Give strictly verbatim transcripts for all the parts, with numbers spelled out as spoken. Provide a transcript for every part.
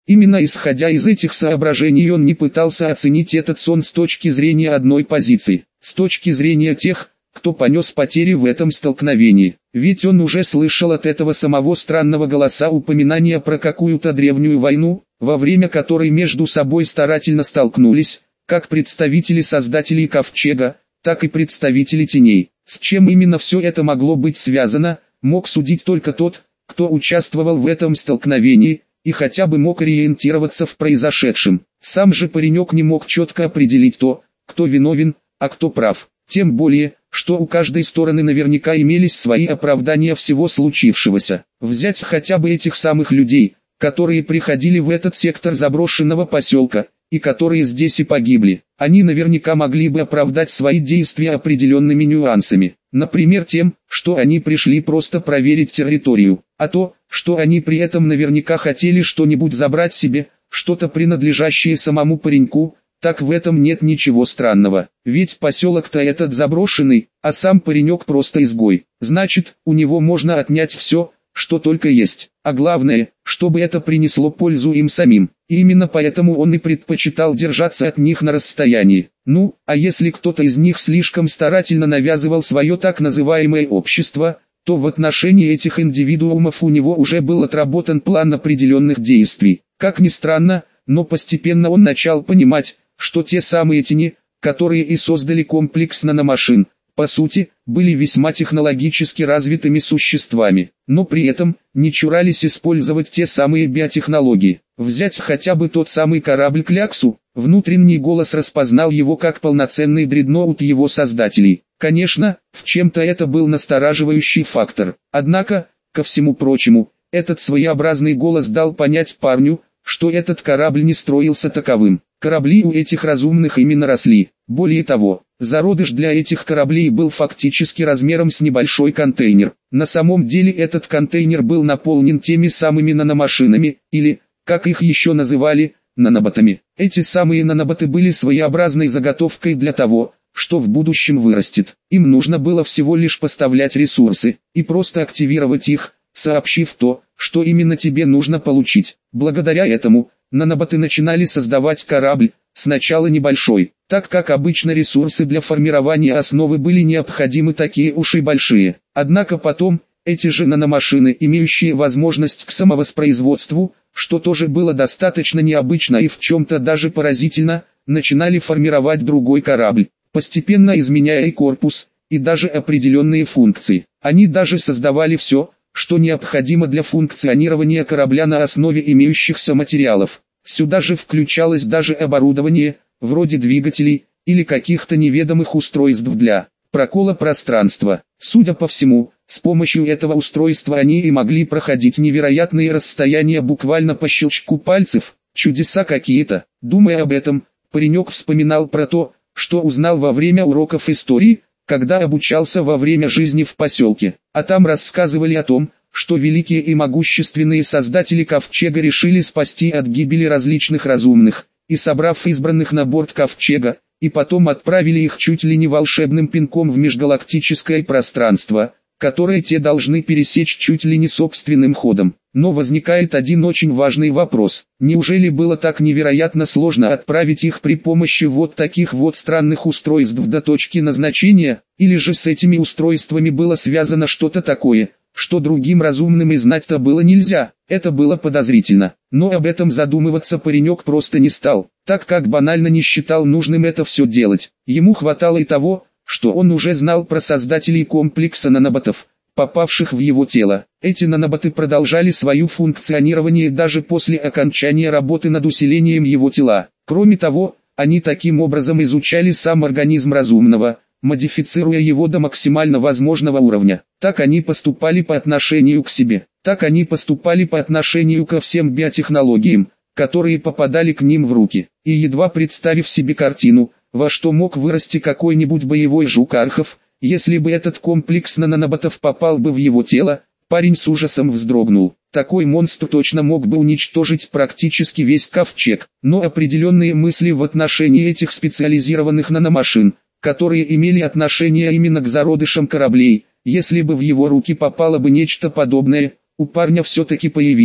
Именно исходя из этих соображений он не пытался оценить этот сон с точки зрения одной позиции, с точки зрения тех, кто понес потери в этом столкновении. Ведь он уже слышал от этого самого странного голоса упоминания про какую-то древнюю войну, во время которой между собой старательно столкнулись, как представители создателей Ковчега, так и представители теней. С чем именно все это могло быть связано, мог судить только тот, кто участвовал в этом столкновении, и хотя бы мог ориентироваться в произошедшем. Сам же паренек не мог четко определить то, кто виновен, а кто прав. Тем более, что у каждой стороны наверняка имелись свои оправдания всего случившегося. Взять хотя бы этих самых людей, которые приходили в этот сектор заброшенного поселка, и которые здесь и погибли. Они наверняка могли бы оправдать свои действия определенными нюансами. Например тем, что они пришли просто проверить территорию, а то, что они при этом наверняка хотели что-нибудь забрать себе, что-то принадлежащее самому пареньку, так в этом нет ничего странного. Ведь поселок-то этот заброшенный, а сам паренек просто изгой. Значит, у него можно отнять все, что только есть. А главное, чтобы это принесло пользу им самим. И именно поэтому он и предпочитал держаться от них на расстоянии. Ну, а если кто-то из них слишком старательно навязывал свое так называемое общество, то в отношении этих индивидуумов у него уже был отработан план определенных действий. Как ни странно, но постепенно он начал понимать, что те самые тени, которые и создали комплекс наномашин, по сути, были весьма технологически развитыми существами, но при этом не чурались использовать те самые биотехнологии. Взять хотя бы тот самый корабль Кляксу, внутренний голос распознал его как полноценный дредноут его создателей. Конечно, в чем-то это был настораживающий фактор. Однако, ко всему прочему, этот своеобразный голос дал понять парню, что этот корабль не строился таковым. Корабли у этих разумных именно росли. Более того, зародыш для этих кораблей был фактически размером с небольшой контейнер. На самом деле этот контейнер был наполнен теми самыми наномашинами, или, как их еще называли, наноботами. Эти самые наноботы были своеобразной заготовкой для того, что в будущем вырастет. Им нужно было всего лишь поставлять ресурсы, и просто активировать их, сообщив то, что именно тебе нужно получить. Благодаря этому, наноботы начинали создавать корабль, сначала небольшой, так как обычно ресурсы для формирования основы были необходимы такие уж и большие. Однако потом, эти же наномашины, имеющие возможность к самовоспроизводству, что тоже было достаточно необычно и в чем-то даже поразительно, начинали формировать другой корабль, постепенно изменяя и корпус, и даже определенные функции. Они даже создавали все, что необходимо для функционирования корабля на основе имеющихся материалов. Сюда же включалось даже оборудование, вроде двигателей, или каких-то неведомых устройств для прокола пространства. Судя по всему, с помощью этого устройства они и могли проходить невероятные расстояния буквально по щелчку пальцев, чудеса какие-то. Думая об этом, паренек вспоминал про то, что узнал во время уроков истории, когда обучался во время жизни в поселке, а там рассказывали о том, что великие и могущественные создатели Ковчега решили спасти от гибели различных разумных, и собрав избранных на борт Ковчега, и потом отправили их чуть ли не волшебным пинком в межгалактическое пространство, которое те должны пересечь чуть ли не собственным ходом. Но возникает один очень важный вопрос: неужели было так невероятно сложно отправить их при помощи вот таких вот странных устройств до точки назначения, или же с этими устройствами было связано что-то такое, что другим разумным и знать-то было нельзя? Это было подозрительно, но об этом задумываться паренек просто не стал, так как банально не считал нужным это все делать. Ему хватало и того, что он уже знал про создателей комплекса наноботов, попавших в его тело. Эти наноботы продолжали свое функционирование даже после окончания работы над усилением его тела. Кроме того, они таким образом изучали сам организм разумного, модифицируя его до максимально возможного уровня. Так они поступали по отношению к себе. Так они поступали по отношению ко всем биотехнологиям, которые попадали к ним в руки. И едва представив себе картину, во что мог вырасти какой-нибудь боевой жук-архов, если бы этот комплекс наноботов попал бы в его тело, парень с ужасом вздрогнул. Такой монстр точно мог бы уничтожить практически весь Ковчег. Но определенные мысли в отношении этих специализированных наномашин, которые имели отношение именно к зародышам кораблей, если бы в его руки попало бы нечто подобное, у парня все-таки появились.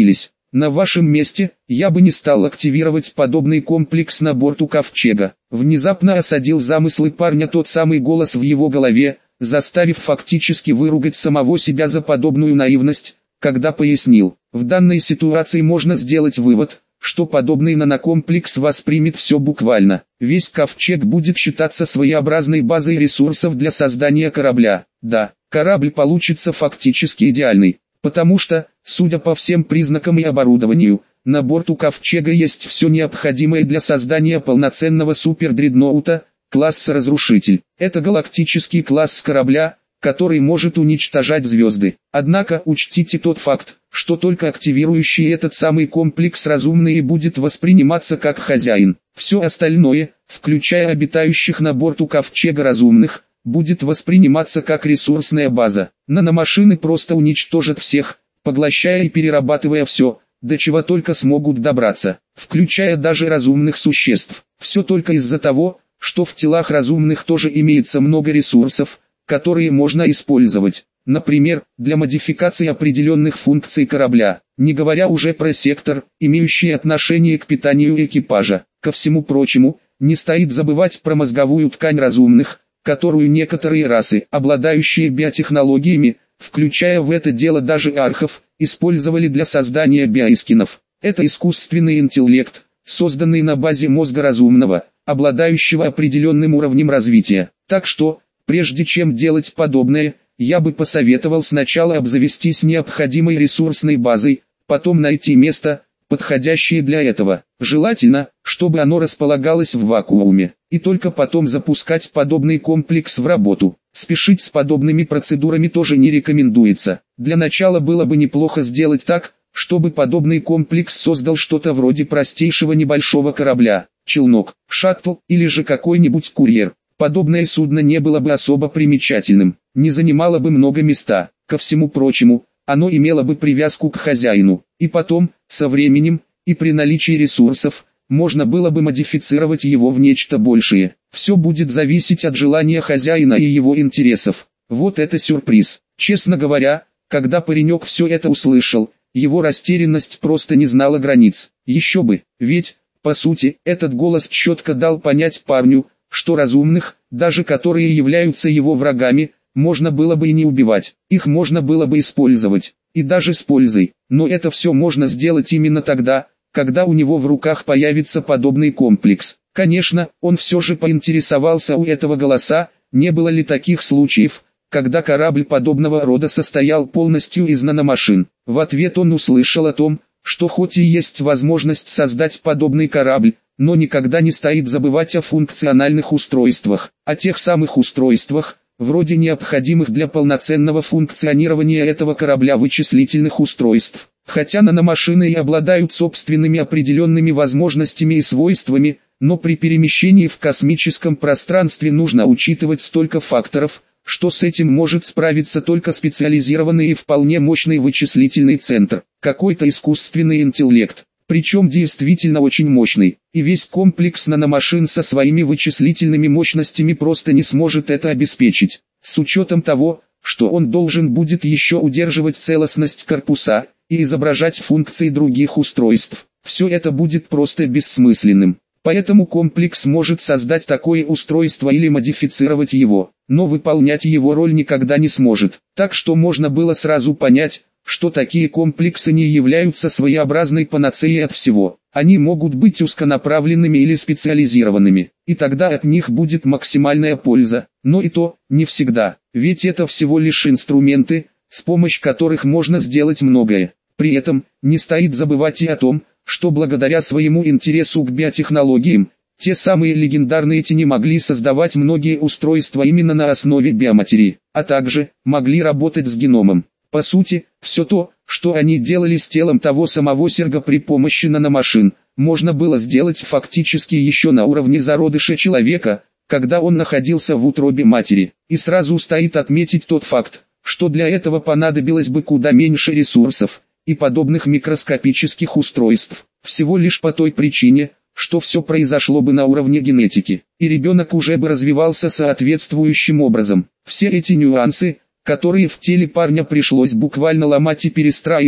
На вашем месте, я бы не стал активировать подобный комплекс на борту Ковчега. Внезапно осадил замыслы парня тот самый голос в его голове, заставив фактически выругать самого себя за подобную наивность, когда пояснил. В данной ситуации можно сделать вывод, что подобный нанокомплекс воспримет все буквально. Весь Ковчег будет считаться своеобразной базой ресурсов для создания корабля. Да, корабль получится фактически идеальный, потому что, судя по всем признакам и оборудованию, на борту Ковчега есть все необходимое для создания полноценного супердредноута, класса Разрушитель. Это галактический класс корабля, который может уничтожать звезды. Однако учтите тот факт, что только активирующий этот самый комплекс разумный будет восприниматься как хозяин. Все остальное, включая обитающих на борту Ковчега разумных, будет восприниматься как ресурсная база. Наномашины просто уничтожат всех, поглощая и перерабатывая все, до чего только смогут добраться, включая даже разумных существ. Все только из-за того, что в телах разумных тоже имеется много ресурсов, которые можно использовать, например, для модификации определенных функций корабля, не говоря уже про сектор, имеющий отношение к питанию экипажа. Ко всему прочему, не стоит забывать про мозговую ткань разумных, которую некоторые расы, обладающие биотехнологиями, включая в это дело даже архов, использовали для создания биоискинов. Это искусственный интеллект, созданный на базе мозга разумного, обладающего определенным уровнем развития. Так что, прежде чем делать подобное, я бы посоветовал сначала обзавестись необходимой ресурсной базой, потом найти место, подходящее для этого. Желательно, чтобы оно располагалось в вакууме, и только потом запускать подобный комплекс в работу. Спешить с подобными процедурами тоже не рекомендуется. Для начала было бы неплохо сделать так, чтобы подобный комплекс создал что-то вроде простейшего небольшого корабля, челнок, шаттл или же какой-нибудь курьер. Подобное судно не было бы особо примечательным, не занимало бы много места. Ко всему прочему, оно имело бы привязку к хозяину, и потом, со временем, и при наличии ресурсов, можно было бы модифицировать его в нечто большее. Все будет зависеть от желания хозяина и его интересов. Вот это сюрприз. Честно говоря, когда паренек все это услышал, его растерянность просто не знала границ. Еще бы, ведь, по сути, этот голос четко дал понять парню, что разумных, даже которые являются его врагами, можно было бы и не убивать. Их можно было бы использовать, и даже с пользой. Но это все можно сделать именно тогда, когда у него в руках появится подобный комплекс. Конечно, он все же поинтересовался у этого голоса, не было ли таких случаев, когда корабль подобного рода состоял полностью из наномашин. В ответ он услышал о том, что хоть и есть возможность создать подобный корабль, но никогда не стоит забывать о функциональных устройствах, о тех самых устройствах, вроде необходимых для полноценного функционирования этого корабля вычислительных устройств. Хотя наномашины и обладают собственными определенными возможностями и свойствами, но при перемещении в космическом пространстве нужно учитывать столько факторов, что с этим может справиться только специализированный и вполне мощный вычислительный центр, какой-то искусственный интеллект, причем действительно очень мощный, и весь комплекс наномашин со своими вычислительными мощностями просто не сможет это обеспечить, с учетом того, что он должен будет еще удерживать целостность корпуса и изображать функции других устройств. Все это будет просто бессмысленным. Поэтому комплекс может создать такое устройство или модифицировать его, но выполнять его роль никогда не сможет. Так что можно было сразу понять, что такие комплексы не являются своеобразной панацеей от всего. Они могут быть узконаправленными или специализированными, и тогда от них будет максимальная польза, но и то, не всегда, ведь это всего лишь инструменты, с помощью которых можно сделать многое. При этом, не стоит забывать и о том, что благодаря своему интересу к биотехнологиям, те самые легендарные тени могли создавать многие устройства именно на основе биоматерии, а также могли работать с геномом. По сути, все то, что они делали с телом того самого Серга при помощи наномашин, можно было сделать фактически еще на уровне зародыша человека, когда он находился в утробе матери. И сразу стоит отметить тот факт, что для этого понадобилось бы куда меньше ресурсов и подобных микроскопических устройств, всего лишь по той причине, что все произошло бы на уровне генетики, и ребенок уже бы развивался соответствующим образом. Все эти нюансы, которые в теле парня пришлось буквально ломать и перестраивать,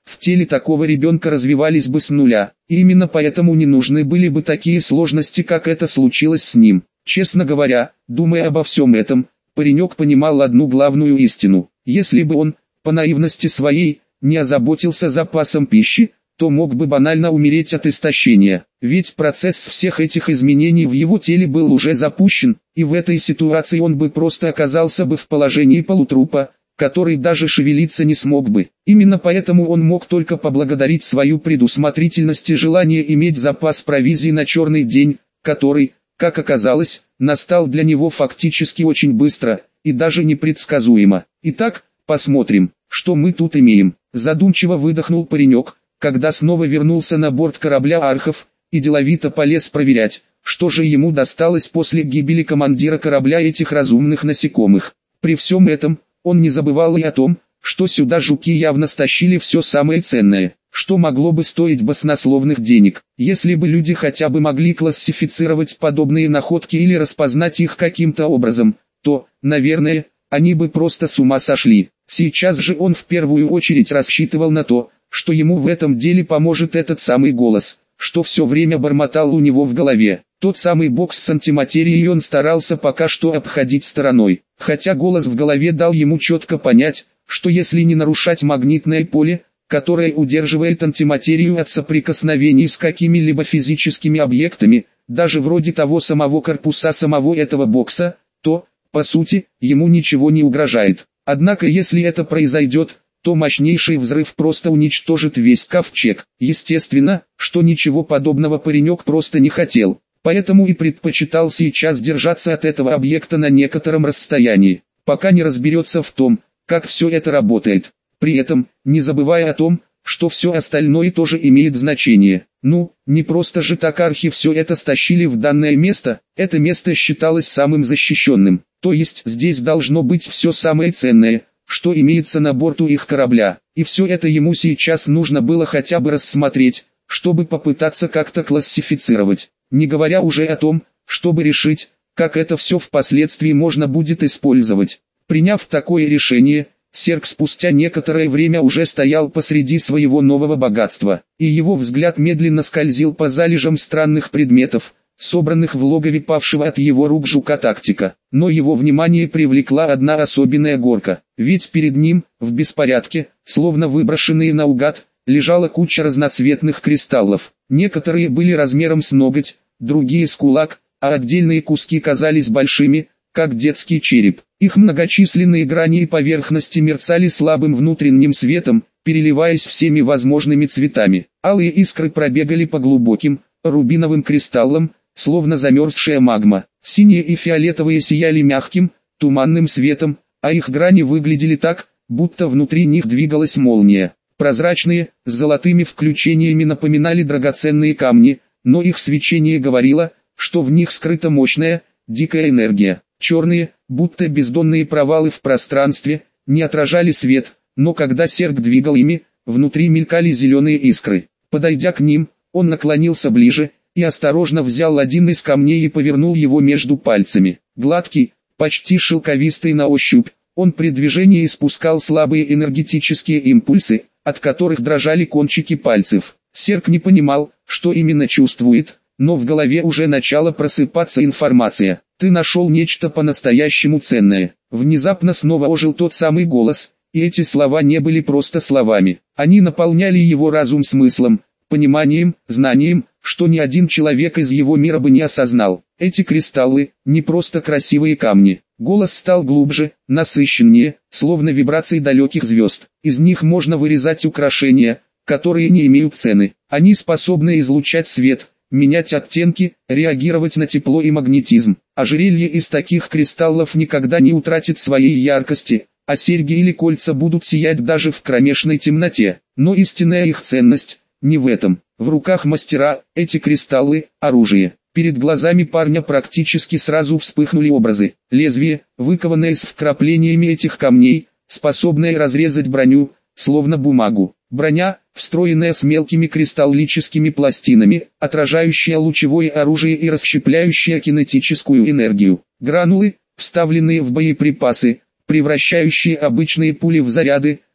в теле такого ребенка развивались бы с нуля. И именно поэтому не нужны были бы такие сложности, как это случилось с ним. Честно говоря, думая обо всем этом, паренек понимал одну главную истину. Если бы он, по наивности своей, не озаботился запасом пищи, то мог бы банально умереть от истощения. Ведь процесс всех этих изменений в его теле был уже запущен, и в этой ситуации он бы просто оказался бы в положении полутрупа, который даже шевелиться не смог бы. Именно поэтому он мог только поблагодарить свою предусмотрительность и желание иметь запас провизии на черный день, который, как оказалось, настал для него фактически очень быстро, и даже непредсказуемо. Итак, посмотрим, что мы тут имеем. Задумчиво выдохнул паренек, когда снова вернулся на борт корабля Архов, и деловито полез проверять, что же ему досталось после гибели командира корабля этих разумных насекомых. При всем этом, он не забывал и о том, что сюда жуки явно стащили все самое ценное, что могло бы стоить баснословных денег. Если бы люди хотя бы могли классифицировать подобные находки или распознать их каким-то образом, то, наверное, они бы просто с ума сошли. Сейчас же он в первую очередь рассчитывал на то, что ему в этом деле поможет этот самый голос, что все время бормотал у него в голове. Тот самый бокс с антиматерией он старался пока что обходить стороной, хотя голос в голове дал ему четко понять, что если не нарушать магнитное поле, которое удерживает антиматерию от соприкосновений с какими-либо физическими объектами, даже вроде того самого корпуса самого этого бокса, то, по сути, ему ничего не угрожает. Однако если это произойдет, то мощнейший взрыв просто уничтожит весь ковчег. Естественно, что ничего подобного паренек просто не хотел, поэтому и предпочитал сейчас держаться от этого объекта на некотором расстоянии, пока не разберется в том, как все это работает. При этом, не забывая о том, что все остальное тоже имеет значение. Ну, не просто же так архи все это стащили в данное место, это место считалось самым защищенным, то есть здесь должно быть все самое ценное, что имеется на борту их корабля, и все это ему сейчас нужно было хотя бы рассмотреть, чтобы попытаться как-то классифицировать, не говоря уже о том, чтобы решить, как это все впоследствии можно будет использовать. Приняв такое решение, Серг спустя некоторое время уже стоял посреди своего нового богатства, и его взгляд медленно скользил по залежам странных предметов, собранных в логове павшего от его рук жука-тактика. Но его внимание привлекла одна особенная горка, ведь перед ним, в беспорядке, словно выброшенные наугад, лежала куча разноцветных кристаллов. Некоторые были размером с ноготь, другие с кулак, а отдельные куски казались большими, как детский череп. Их многочисленные грани и поверхности мерцали слабым внутренним светом, переливаясь всеми возможными цветами. Алые искры пробегали по глубоким, рубиновым кристаллам, словно замерзшая магма. Синие и фиолетовые сияли мягким, туманным светом, а их грани выглядели так, будто внутри них двигалась молния. Прозрачные, с золотыми включениями напоминали драгоценные камни, но их свечение говорило, что в них скрыта мощная, дикая энергия. Черные, будто бездонные провалы в пространстве, не отражали свет, но когда Серг двигал ими, внутри мелькали зеленые искры. Подойдя к ним, он наклонился ближе, и осторожно взял один из камней и повернул его между пальцами. Гладкий, почти шелковистый на ощупь, он при движении испускал слабые энергетические импульсы, от которых дрожали кончики пальцев. Серг не понимал, что именно чувствует, но в голове уже начала просыпаться информация. «Ты нашел нечто по-настоящему ценное». Внезапно снова ожил тот самый голос, и эти слова не были просто словами. Они наполняли его разум смыслом, пониманием, знанием, что ни один человек из его мира бы не осознал. Эти кристаллы – не просто красивые камни. Голос стал глубже, насыщеннее, словно вибрации далеких звезд. Из них можно вырезать украшения, которые не имеют цены. Они способны излучать свет, менять оттенки, реагировать на тепло и магнетизм. Ожерелье из таких кристаллов никогда не утратит своей яркости, а серьги или кольца будут сиять даже в кромешной темноте. Но истинная их ценность не в этом. В руках мастера эти кристаллы – оружие. Перед глазами парня практически сразу вспыхнули образы. Лезвие, выкованное с вкраплениями этих камней, способное разрезать броню, словно бумагу. Броня, встроенная с мелкими кристаллическими пластинами, отражающая лучевое оружие и расщепляющая кинетическую энергию. Гранулы, вставленные в боеприпасы, превращающие обычные пули в заряды,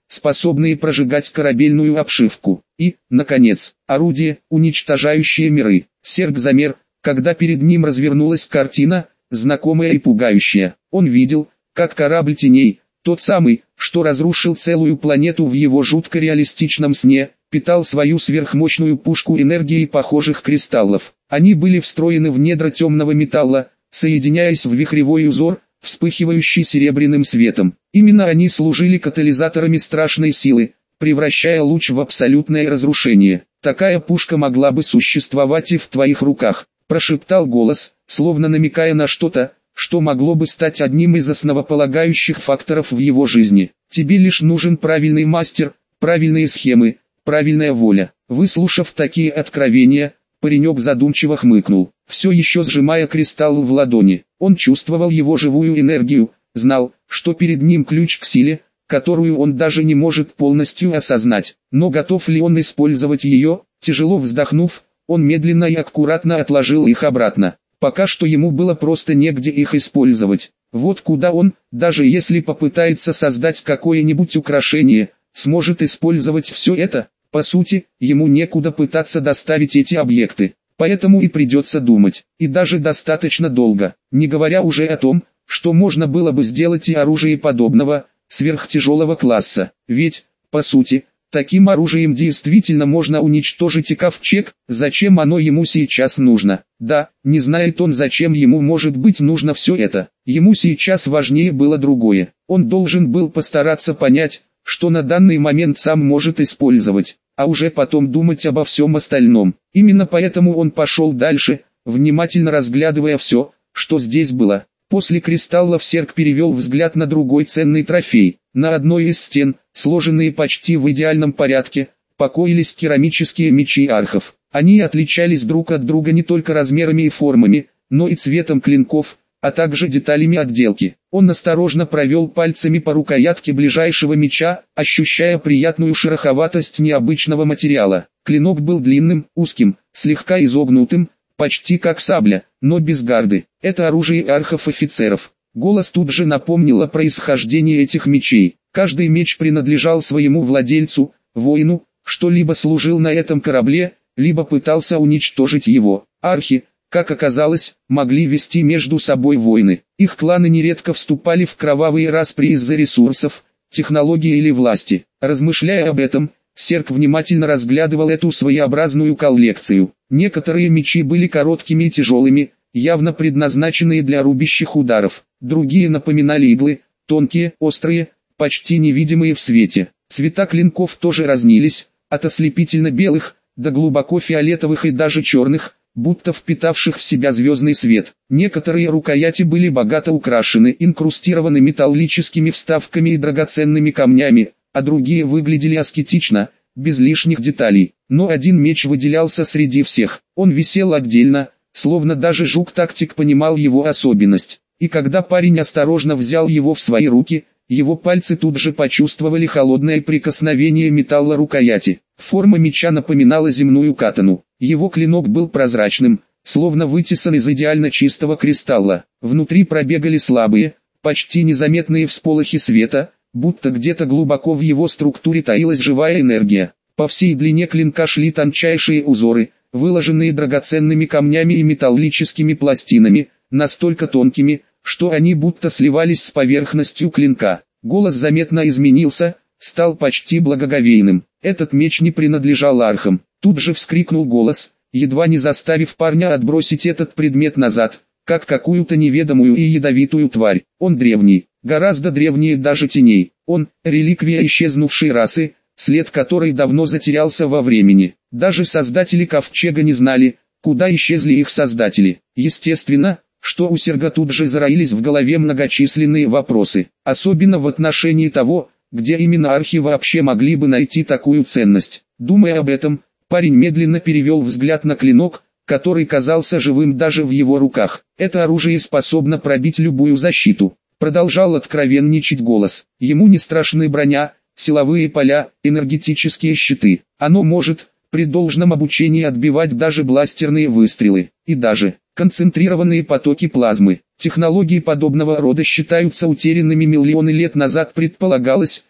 способные прожигать корабельную обшивку. И, наконец, орудие, уничтожающее миры. Серг замер, когда перед ним развернулась картина, знакомая и пугающая. Он видел, как корабль теней, тот самый, что разрушил целую планету в его жутко реалистичном сне, питал свою сверхмощную пушку энергией похожих кристаллов. Они были встроены в недра темного металла, соединяясь в вихревой узор, вспыхивающий серебряным светом. Именно они служили катализаторами страшной силы, превращая луч в абсолютное разрушение. «Такая пушка могла бы существовать и в твоих руках», – прошептал голос, словно намекая на что-то, что могло бы стать одним из основополагающих факторов в его жизни. «Тебе лишь нужен правильный мастер, правильные схемы, правильная воля». Выслушав такие откровения, паренек задумчиво хмыкнул, все еще сжимая кристалл в ладони. Он чувствовал его живую энергию, знал, что перед ним ключ к силе, которую он даже не может полностью осознать. Но готов ли он использовать ее? Тяжело вздохнув, он медленно и аккуратно отложил их обратно. Пока что ему было просто негде их использовать. Вот куда он, даже если попытается создать какое-нибудь украшение, сможет использовать все это. По сути, ему некуда пытаться доставить эти объекты. Поэтому и придется думать, и даже достаточно долго, не говоря уже о том, что можно было бы сделать и оружие подобного, сверхтяжелого класса. Ведь, по сути, таким оружием действительно можно уничтожить и ковчег, зачем оно ему сейчас нужно? Да, не знает он, зачем ему может быть нужно все это. Ему сейчас важнее было другое. Он должен был постараться понять, что на данный момент сам может использовать, а уже потом думать обо всем остальном. Именно поэтому он пошел дальше, внимательно разглядывая все, что здесь было. После кристаллов Серг перевел взгляд на другой ценный трофей. На одной из стен, сложенные почти в идеальном порядке, покоились керамические мечи архов. Они отличались друг от друга не только размерами и формами, но и цветом клинков, а также деталями отделки. Он осторожно провел пальцами по рукоятке ближайшего меча, ощущая приятную шероховатость необычного материала. Клинок был длинным, узким, слегка изогнутым, почти как сабля, но без гарды. Это оружие архов-офицеров. Голос тут же напомнил о происхождении этих мечей. Каждый меч принадлежал своему владельцу, воину, что либо служил на этом корабле, либо пытался уничтожить его. Архи, как оказалось, могли вести между собой войны. Их кланы нередко вступали в кровавые распри из-за ресурсов, технологий или власти. Размышляя об этом, Серг внимательно разглядывал эту своеобразную коллекцию. Некоторые мечи были короткими и тяжелыми, явно предназначенные для рубящих ударов. Другие напоминали иглы, тонкие, острые, почти невидимые в свете. Цвета клинков тоже разнились, от ослепительно-белых, до глубоко фиолетовых и даже черных, будто впитавших в себя звездный свет. Некоторые рукояти были богато украшены, инкрустированы металлическими вставками и драгоценными камнями, а другие выглядели аскетично, без лишних деталей. Но один меч выделялся среди всех. Он висел отдельно, словно даже жук-тактик понимал его особенность. И когда парень осторожно взял его в свои руки, его пальцы тут же почувствовали холодное прикосновение металла рукояти. Форма меча напоминала земную катану. Его клинок был прозрачным, словно вытесан из идеально чистого кристалла. Внутри пробегали слабые, почти незаметные всполохи света, будто где-то глубоко в его структуре таилась живая энергия. По всей длине клинка шли тончайшие узоры, выложенные драгоценными камнями и металлическими пластинами, настолько тонкими, что они будто сливались с поверхностью клинка. Голос заметно изменился, стал почти благоговейным. Этот меч не принадлежал архам. Тут же вскрикнул голос, едва не заставив парня отбросить этот предмет назад, как какую-то неведомую и ядовитую тварь. Он древний, гораздо древнее даже теней. Он – реликвия исчезнувшей расы, след которой давно затерялся во времени. Даже создатели Ковчега не знали, куда исчезли их создатели. Естественно, что у Серга тут же зароились в голове многочисленные вопросы, особенно в отношении того, где именно архи вообще могли бы найти такую ценность. Думая об этом, парень медленно перевел взгляд на клинок, который казался живым даже в его руках. Это оружие способно пробить любую защиту. Продолжал откровенничать голос. Ему не страшны броня, силовые поля, энергетические щиты. Оно может, при должном обучении, отбивать даже бластерные выстрелы, и даже концентрированные потоки плазмы. Технологии подобного рода считаются утерянными миллионы лет назад. Предполагалось,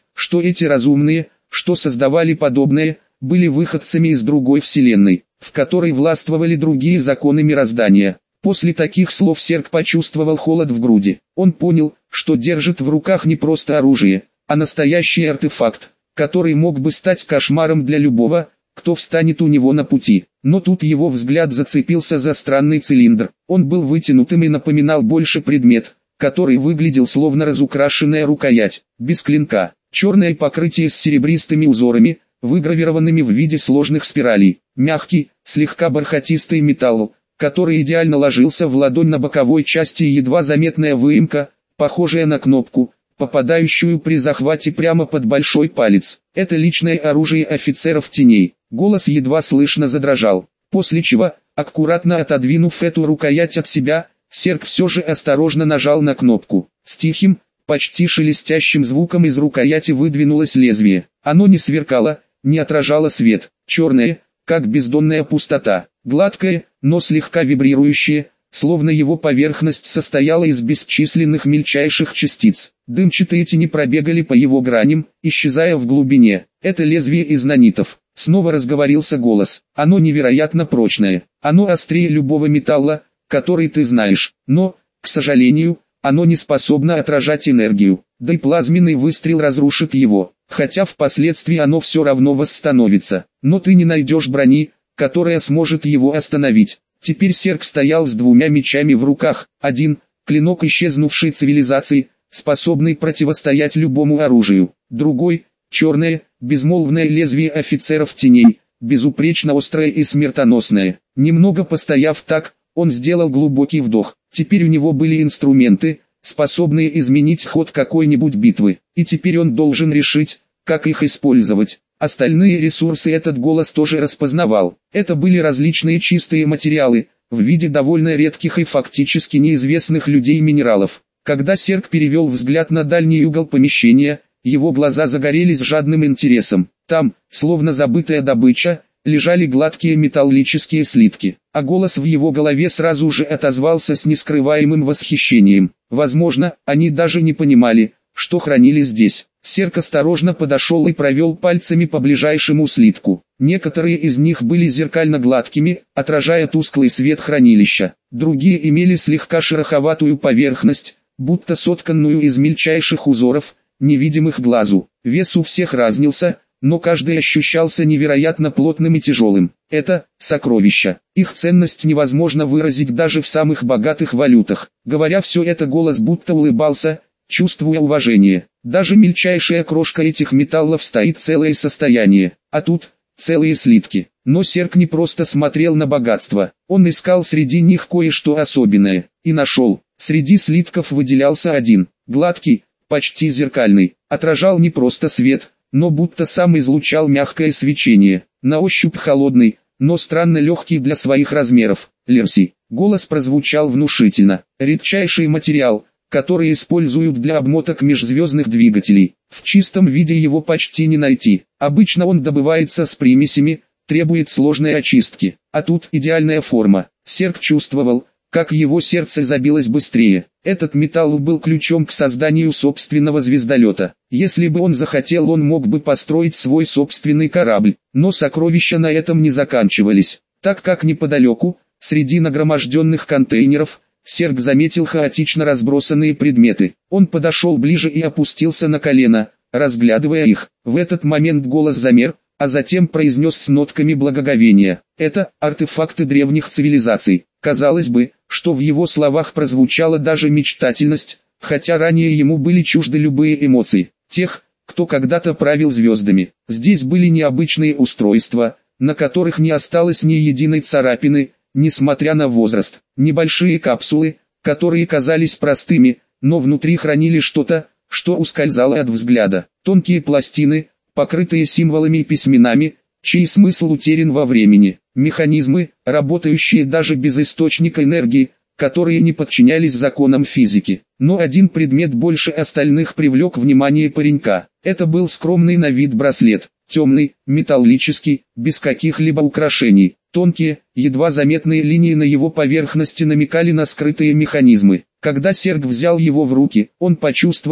что эти разумные, что создавали подобное, были выходцами из другой вселенной, в которой властвовали другие законы мироздания. После таких слов Серк почувствовал холод в груди. Он понял, что держит в руках не просто оружие, а настоящий артефакт, который мог бы стать кошмаром для любого, кто встанет у него на пути. Но тут его взгляд зацепился за странный цилиндр. Он был вытянутым и напоминал больше предмет, который выглядел словно разукрашенная рукоять, без клинка. Черное покрытие с серебристыми узорами, выгравированными в виде сложных спиралей. Мягкий, слегка бархатистый металл, который идеально ложился в ладонь на боковой части, и едва заметная выемка, похожая на кнопку, попадающую при захвате прямо под большой палец. Это личное оружие офицеров теней. Голос едва слышно задрожал. После чего, аккуратно отодвинув эту рукоять от себя, Серк все же осторожно нажал на кнопку. С тихим, почти шелестящим звуком из рукояти выдвинулось лезвие. Оно не сверкало, не отражало свет. Черное, как бездонная пустота. Гладкое, но слегка вибрирующее, словно его поверхность состояла из бесчисленных мельчайших частиц. Дымчатые тени пробегали по его граням, исчезая в глубине. Это лезвие из нанитов. Снова разговорился голос. Оно невероятно прочное. Оно острее любого металла, который ты знаешь. Но, к сожалению, оно не способно отражать энергию. Да и плазменный выстрел разрушит его. Хотя впоследствии оно все равно восстановится. Но ты не найдешь брони, которая сможет его остановить. Теперь Серк стоял с двумя мечами в руках. Один – клинок исчезнувшей цивилизации, способный противостоять любому оружию. Другой – черное, безмолвное лезвие офицеров теней, безупречно острое и смертоносное. Немного постояв так, он сделал глубокий вдох. Теперь у него были инструменты, способные изменить ход какой-нибудь битвы. И теперь он должен решить, как их использовать. Остальные ресурсы этот голос тоже распознавал. Это были различные чистые материалы, в виде довольно редких и фактически неизвестных людей минералов. Когда Серк перевел взгляд на дальний угол помещения, его глаза загорелись жадным интересом. Там, словно забытая добыча, лежали гладкие металлические слитки, а голос в его голове сразу же отозвался с нескрываемым восхищением. Возможно, они даже не понимали, что хранили здесь. Серк осторожно подошел и провел пальцами по ближайшему слитку. Некоторые из них были зеркально гладкими, отражая тусклый свет хранилища. Другие имели слегка шероховатую поверхность, будто сотканную из мельчайших узоров, невидимых глазу. Вес у всех разнился, но каждый ощущался невероятно плотным и тяжелым. Это сокровища. Их ценность невозможно выразить даже в самых богатых валютах. Говоря все это, голос будто улыбался, чувствуя уважение. Даже мельчайшая крошка этих металлов стоит целое состояние, а тут целые слитки. Но Серк не просто смотрел на богатство, он искал среди них кое-что особенное, и нашел. Среди слитков выделялся один, гладкий, почти зеркальный, отражал не просто свет, но будто сам излучал мягкое свечение, на ощупь холодный, но странно легкий для своих размеров. Лерси. Голос прозвучал внушительно. Редчайший материал, который используют для обмоток межзвездных двигателей. В чистом виде его почти не найти. Обычно он добывается с примесями, требует сложной очистки. А тут идеальная форма. Серк чувствовал, как его сердце забилось быстрее. Этот металл был ключом к созданию собственного звездолета. Если бы он захотел, он мог бы построить свой собственный корабль. Но сокровища на этом не заканчивались, так как неподалеку, среди нагроможденных контейнеров, Серк заметил хаотично разбросанные предметы. Он подошел ближе и опустился на колено, разглядывая их. В этот момент голос замер, а затем произнес с нотками благоговения: «Это артефакты древних цивилизаций». Казалось бы, что в его словах прозвучала даже мечтательность, хотя ранее ему были чужды любые эмоции. Тех, кто когда-то правил звездами. Здесь были необычные устройства, на которых не осталось ни единой царапины, несмотря на возраст. Небольшие капсулы, которые казались простыми, но внутри хранили что-то, что ускользало от взгляда. Тонкие пластины, покрытые символами и письменами, чей смысл утерян во времени. Механизмы, работающие даже без источника энергии, которые не подчинялись законам физики. Но один предмет больше остальных привлек внимание паренька. Это был скромный на вид браслет, темный, металлический, без каких-либо украшений. Тонкие, едва заметные линии на его поверхности намекали на скрытые механизмы. Когда Серк взял его в руки, он почувствовал,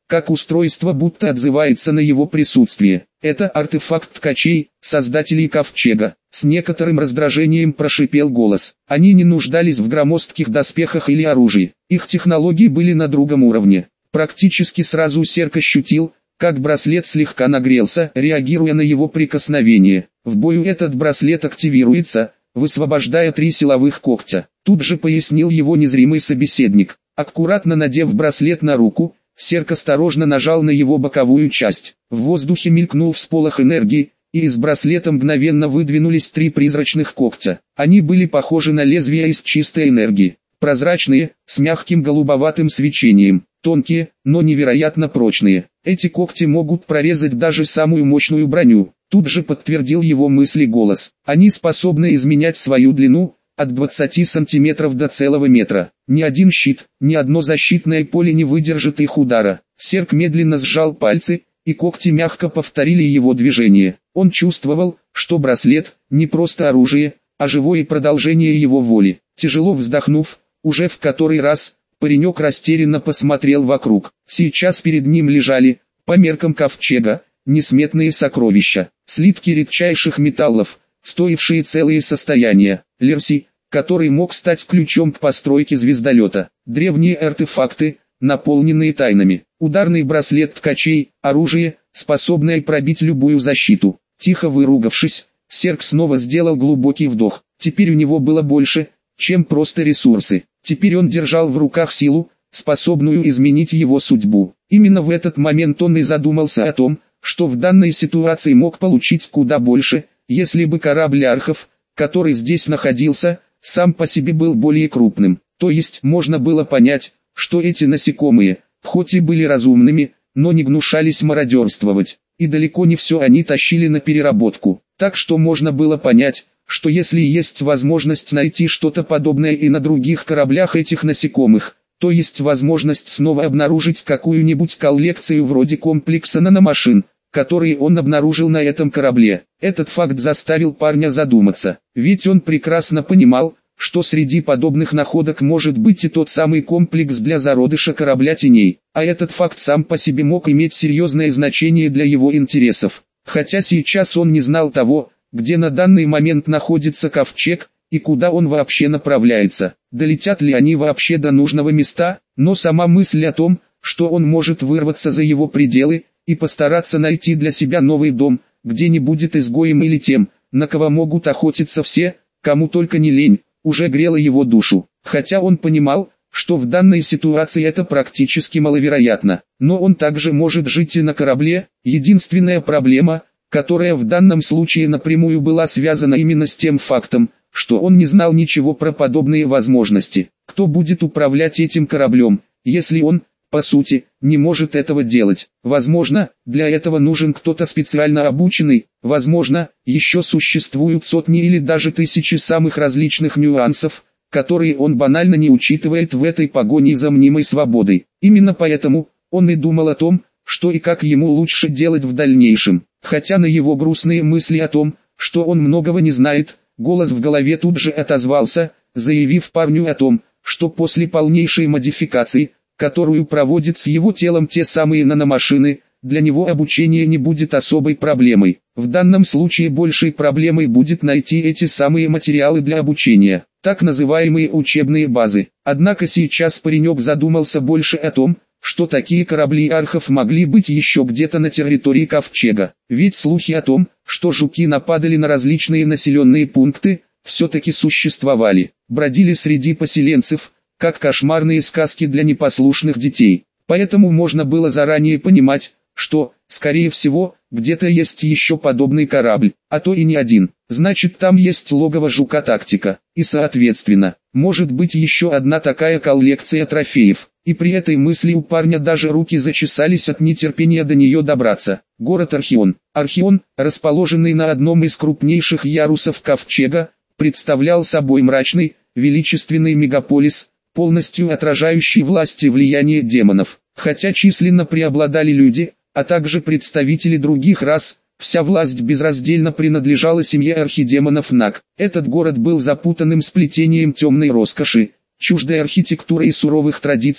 как устройство будто отзывается на его присутствие. Это артефакт ткачей, создателей ковчега. С некоторым раздражением прошипел голос. Они не нуждались в громоздких доспехах или оружии. Их технологии были на другом уровне. Практически сразу Серк ощутил, как браслет слегка нагрелся, реагируя на его прикосновение. В бою этот браслет активируется, высвобождая три силовых когтя. Тут же пояснил его незримый собеседник. Аккуратно надев браслет на руку, Серк осторожно нажал на его боковую часть. В воздухе мелькнул всполох энергии, и из браслета мгновенно выдвинулись три призрачных когтя. Они были похожи на лезвия из чистой энергии. Прозрачные, с мягким голубоватым свечением. Тонкие, но невероятно прочные. Эти когти могут прорезать даже самую мощную броню. Тут же подтвердил его мысли голос. Они способны изменять свою длину, от двадцати сантиметров до целого метра. Ни один щит, ни одно защитное поле не выдержит их удара. Серк медленно сжал пальцы, и когти мягко повторили его движение. Он чувствовал, что браслет – не просто оружие, а живое продолжение его воли. Тяжело вздохнув, уже в который раз, паренек растерянно посмотрел вокруг. Сейчас перед ним лежали, по меркам ковчега, несметные сокровища, слитки редчайших металлов, стоившие целые состояния, Лерси, который мог стать ключом к постройке звездолета, древние артефакты, наполненные тайнами, ударный браслет ткачей, оружие, способное пробить любую защиту. Тихо выругавшись, Серк снова сделал глубокий вдох. Теперь у него было больше, чем просто ресурсы. Теперь он держал в руках силу, способную изменить его судьбу. Именно в этот момент он и задумался о том, что в данной ситуации мог получить куда больше, если бы корабль архов, который здесь находился, сам по себе был более крупным. То есть можно было понять, что эти насекомые, хоть и были разумными, но не гнушались мародерствовать, и далеко не все они тащили на переработку. Так что можно было понять, что если есть возможность найти что-то подобное и на других кораблях этих насекомых, то есть возможность снова обнаружить какую-нибудь коллекцию вроде комплекса наномашин, которые он обнаружил на этом корабле. Этот факт заставил парня задуматься, ведь он прекрасно понимал, что среди подобных находок может быть и тот самый комплекс для зародыша корабля теней, а этот факт сам по себе мог иметь серьезное значение для его интересов. Хотя сейчас он не знал того, где на данный момент находится ковчег, и куда он вообще направляется, долетят ли они вообще до нужного места, но сама мысль о том, что он может вырваться за его пределы, и постараться найти для себя новый дом, где не будет изгоем или тем, на кого могут охотиться все, кому только не лень, уже грела его душу. Хотя он понимал, что в данной ситуации это практически маловероятно, но он также может жить и на корабле. Единственная проблема, которая в данном случае напрямую была связана именно с тем фактом, что он не знал ничего про подобные возможности. Кто будет управлять этим кораблем, если он, по сути, не может этого делать? Возможно, для этого нужен кто-то специально обученный, возможно, еще существуют сотни или даже тысячи самых различных нюансов, которые он банально не учитывает в этой погоне за мнимой свободой. Именно поэтому он и думал о том, что и как ему лучше делать в дальнейшем. Хотя на его грустные мысли о том, что он многого не знает, голос в голове тут же отозвался, заявив парню о том, что после полнейшей модификации, которую проводят с его телом те самые наномашины, для него обучение не будет особой проблемой. В данном случае большей проблемой будет найти эти самые материалы для обучения, так называемые учебные базы. Однако сейчас паренек задумался больше о том, что такие корабли архов могли быть еще где-то на территории ковчега. Ведь слухи о том, что жуки нападали на различные населенные пункты, все-таки существовали, бродили среди поселенцев, как кошмарные сказки для непослушных детей. Поэтому можно было заранее понимать, что, скорее всего, где-то есть еще подобный корабль, а то и не один. Значит, там есть логово жука-тактика, и соответственно, может быть еще одна такая коллекция трофеев. И при этой мысли у парня даже руки зачесались от нетерпения до нее добраться. Город Архион. Архион, расположенный на одном из крупнейших ярусов ковчега, представлял собой мрачный, величественный мегаполис, полностью отражающий власть и влияние демонов. Хотя численно преобладали люди, а также представители других рас, вся власть безраздельно принадлежала семье архидемонов Наг. Этот город был запутанным сплетением темной роскоши, чуждой архитектуры и суровых традиций,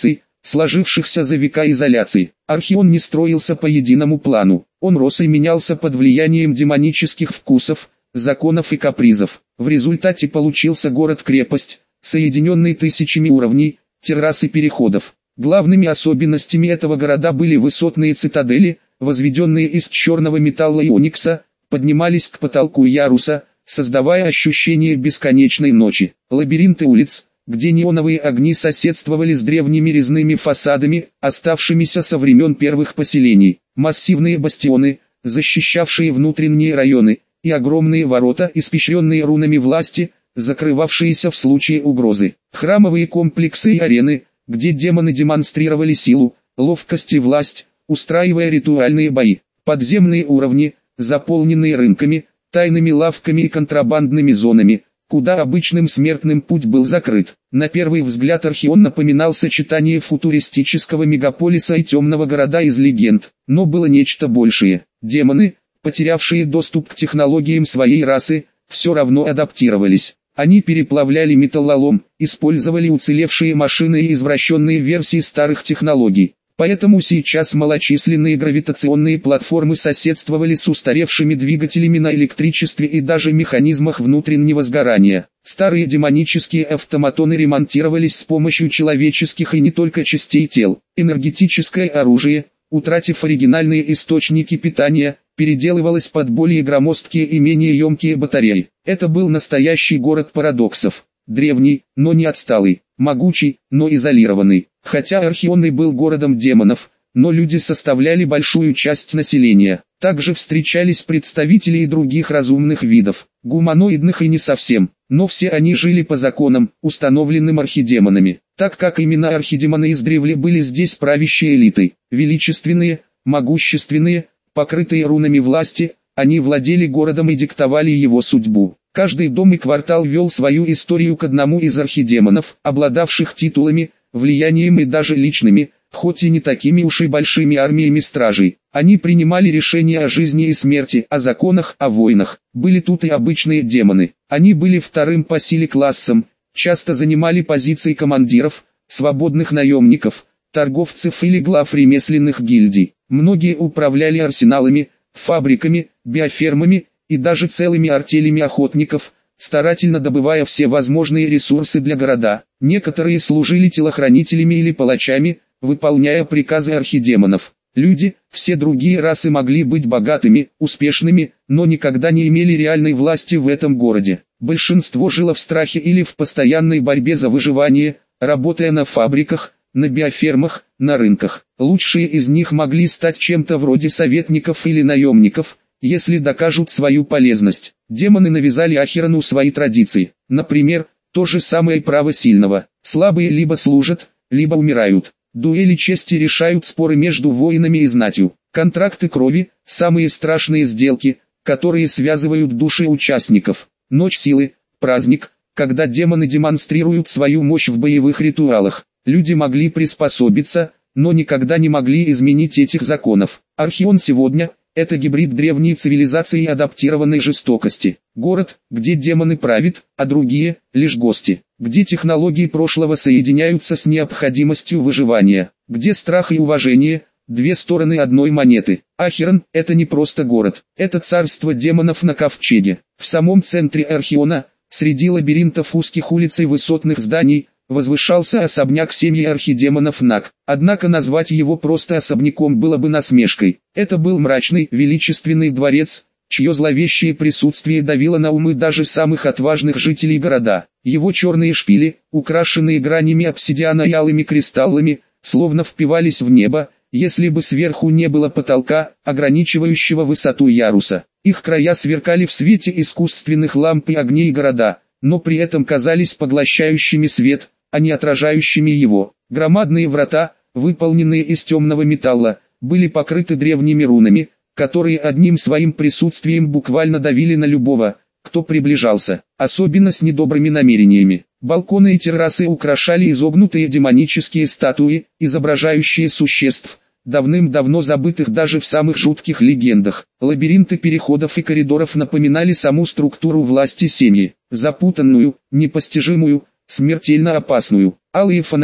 сложившихся за века изоляции. Архион не строился по единому плану, он рос и менялся под влиянием демонических вкусов, законов и капризов. В результате получился город-крепость, соединенный тысячами уровней, террас и переходов. Главными особенностями этого города были высотные цитадели, возведенные из черного металла и оникса, поднимались к потолку яруса, создавая ощущение бесконечной ночи. Лабиринты улиц, где неоновые огни соседствовали с древними резными фасадами, оставшимися со времен первых поселений. Массивные бастионы, защищавшие внутренние районы, и огромные ворота, испещренные рунами власти, закрывавшиеся в случае угрозы. Храмовые комплексы и арены, где демоны демонстрировали силу, ловкость и власть, устраивая ритуальные бои. Подземные уровни, заполненные рынками, тайными лавками и контрабандными зонами, куда обычным смертным путь был закрыт. На первый взгляд Архион напоминал сочетание футуристического мегаполиса и темного города из легенд, но было нечто большее. Демоны, потерявшие доступ к технологиям своей расы, все равно адаптировались. Они переплавляли металлолом, использовали уцелевшие машины и извращенные версии старых технологий. Поэтому сейчас малочисленные гравитационные платформы соседствовали с устаревшими двигателями на электричестве и даже механизмах внутреннего сгорания. Старые демонические автоматоны ремонтировались с помощью человеческих и не только частей тел. Энергетическое оружие, утратив оригинальные источники питания, переделывалось под более громоздкие и менее емкие батареи. Это был настоящий город парадоксов. Древний, но не отсталый, могучий, но изолированный. Хотя Архион и был городом демонов, но люди составляли большую часть населения. Также встречались представители и других разумных видов, гуманоидных и не совсем, но все они жили по законам, установленным архидемонами. Так как именно архидемоны издревле были здесь правящей элитой, величественные, могущественные, покрытые рунами власти, они владели городом и диктовали его судьбу. Каждый дом и квартал вел свою историю к одному из архидемонов, обладавших титулами, влиянием и даже личными, хоть и не такими уж и большими армиями стражей. Они принимали решения о жизни и смерти, о законах, о войнах. Были тут и обычные демоны. Они были вторым по силе классом, часто занимали позиции командиров, свободных наемников, торговцев или глав ремесленных гильдий. Многие управляли арсеналами, фабриками, биофермами и даже целыми артелями охотников, старательно добывая все возможные ресурсы для города. Некоторые служили телохранителями или палачами, выполняя приказы архидемонов. Люди, все другие расы могли быть богатыми, успешными, но никогда не имели реальной власти в этом городе. Большинство жило в страхе или в постоянной борьбе за выживание, работая на фабриках, на биофермах, на рынках. Лучшие из них могли стать чем-то вроде советников или наемников, если докажут свою полезность. Демоны навязали Ахерону свои традиции. Например, то же самое право сильного. Слабые либо служат, либо умирают. Дуэли чести решают споры между воинами и знатью. Контракты крови – самые страшные сделки, которые связывают души участников. Ночь силы – праздник, когда демоны демонстрируют свою мощь в боевых ритуалах. Люди могли приспособиться, но никогда не могли изменить этих законов. Архион сегодня – это гибрид древней цивилизации и адаптированной жестокости. Город, где демоны правят, а другие – лишь гости. Где технологии прошлого соединяются с необходимостью выживания. Где страх и уважение – две стороны одной монеты. Ахерон – это не просто город. Это царство демонов на ковчеге. В самом центре Архиона, среди лабиринтов узких улиц и высотных зданий, возвышался особняк семьи архидемонов Наг. Однако назвать его просто особняком было бы насмешкой. Это был мрачный, величественный дворец, чье зловещее присутствие давило на умы даже самых отважных жителей города. Его черные шпили, украшенные гранями обсидиана и алыми кристаллами, словно впивались в небо, если бы сверху не было потолка, ограничивающего высоту яруса. Их края сверкали в свете искусственных ламп и огней города, но при этом казались поглощающими свет, а не отражающими его. Громадные врата, выполненные из темного металла, были покрыты древними рунами, которые одним своим присутствием буквально давили на любого, кто приближался, особенно с недобрыми намерениями. Балконы и террасы украшали изогнутые демонические статуи, изображающие существ, давным-давно забытых даже в самых жутких легендах. Лабиринты переходов и коридоров напоминали саму структуру власти семьи, запутанную, непостижимую, смертельно опасную. Алые фонари,